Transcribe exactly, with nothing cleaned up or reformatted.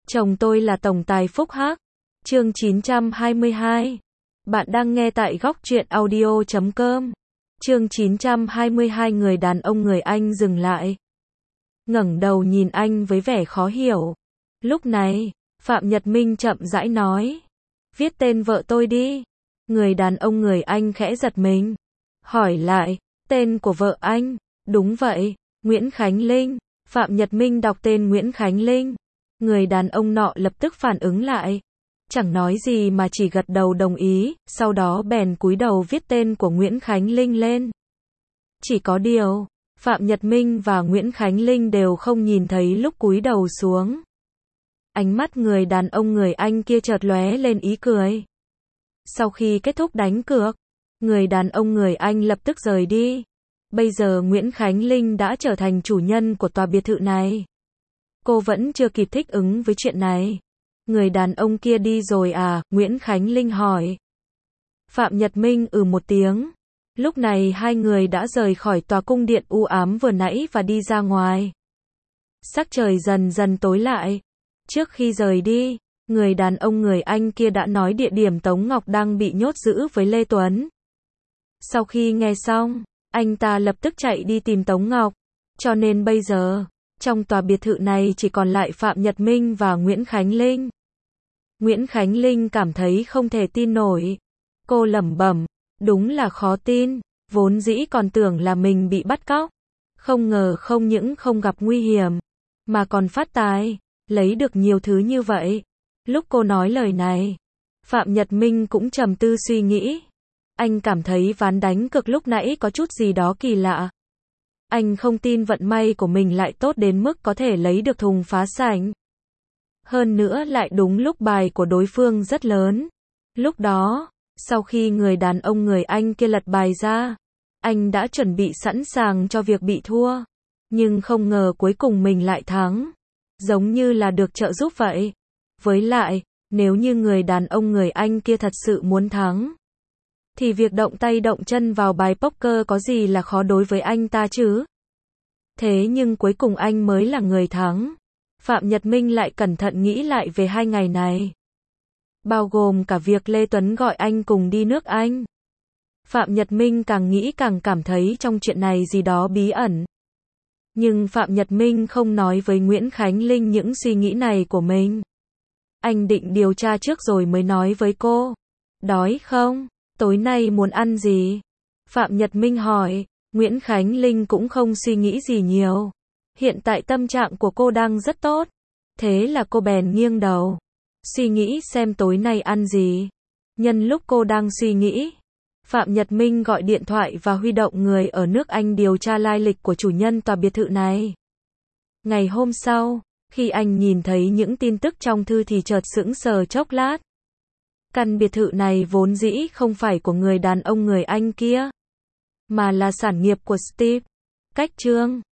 Chồng tôi là tổng tài Phúc Hắc. Chương chín trăm hai mươi hai. Bạn đang nghe tại góc truyện audio chấm com. Chương chín trăm hai mươi hai. Người đàn ông người Anh dừng lại, ngẩng đầu nhìn anh với vẻ khó hiểu. Lúc này, Phạm Nhật Minh chậm rãi nói, viết tên vợ tôi đi. Người đàn ông người Anh khẽ giật mình, hỏi lại, tên của vợ anh? Đúng vậy, Nguyễn Khánh Linh. Phạm Nhật Minh đọc tên Nguyễn Khánh Linh. Người đàn ông nọ lập tức phản ứng lại, chẳng nói gì mà chỉ gật đầu đồng ý, sau đó bèn cúi đầu viết tên của Nguyễn Khánh Linh lên. Chỉ có điều, Phạm Nhật Minh và Nguyễn Khánh Linh đều không nhìn thấy lúc cúi đầu xuống. Ánh mắt người đàn ông người Anh kia chợt lóe lên ý cười. Sau khi kết thúc đánh cược, người đàn ông người Anh lập tức rời đi. Bây giờ Nguyễn Khánh Linh đã trở thành chủ nhân của tòa biệt thự này. Cô vẫn chưa kịp thích ứng với chuyện này. Người đàn ông kia đi rồi à? Nguyễn Khánh Linh hỏi. Phạm Nhật Minh ừ một tiếng. Lúc này hai người đã rời khỏi tòa cung điện u ám vừa nãy và đi ra ngoài. Sắc trời dần dần tối lại. Trước khi rời đi, người đàn ông người Anh kia đã nói địa điểm Tống Ngọc đang bị nhốt giữ với Lê Tuấn. Sau khi nghe xong, anh ta lập tức chạy đi tìm Tống Ngọc. Cho nên bây giờ, trong tòa biệt thự này chỉ còn lại Phạm Nhật Minh và Nguyễn Khánh Linh. Nguyễn Khánh Linh cảm thấy không thể tin nổi. Cô lẩm bẩm, đúng là khó tin, vốn dĩ còn tưởng là mình bị bắt cóc. Không ngờ không những không gặp nguy hiểm, mà còn phát tài, lấy được nhiều thứ như vậy. Lúc cô nói lời này, Phạm Nhật Minh cũng trầm tư suy nghĩ. Anh cảm thấy ván đánh cược lúc nãy có chút gì đó kỳ lạ. Anh không tin vận may của mình lại tốt đến mức có thể lấy được thùng phá sảnh. Hơn nữa lại đúng lúc bài của đối phương rất lớn. Lúc đó, sau khi người đàn ông người Anh kia lật bài ra, anh đã chuẩn bị sẵn sàng cho việc bị thua. Nhưng không ngờ cuối cùng mình lại thắng. Giống như là được trợ giúp vậy. Với lại, nếu như người đàn ông người Anh kia thật sự muốn thắng, thì việc động tay động chân vào bài poker có gì là khó đối với anh ta chứ? Thế nhưng cuối cùng anh mới là người thắng. Phạm Nhật Minh lại cẩn thận nghĩ lại về hai ngày này. Bao gồm cả việc Lê Tuấn gọi anh cùng đi nước Anh. Phạm Nhật Minh càng nghĩ càng cảm thấy trong chuyện này gì đó bí ẩn. Nhưng Phạm Nhật Minh không nói với Nguyễn Khánh Linh những suy nghĩ này của mình. Anh định điều tra trước rồi mới nói với cô. Đói không? Tối nay muốn ăn gì? Phạm Nhật Minh hỏi. Nguyễn Khánh Linh cũng không suy nghĩ gì nhiều. Hiện tại tâm trạng của cô đang rất tốt. Thế là cô bèn nghiêng đầu, suy nghĩ xem tối nay ăn gì. Nhân lúc cô đang suy nghĩ, Phạm Nhật Minh gọi điện thoại và huy động người ở nước Anh điều tra lai lịch của chủ nhân tòa biệt thự này. Ngày hôm sau, khi anh nhìn thấy những tin tức trong thư thì chợt sững sờ chốc lát. Căn biệt thự này vốn dĩ không phải của người đàn ông người Anh kia, mà là sản nghiệp của Steve. Cách chương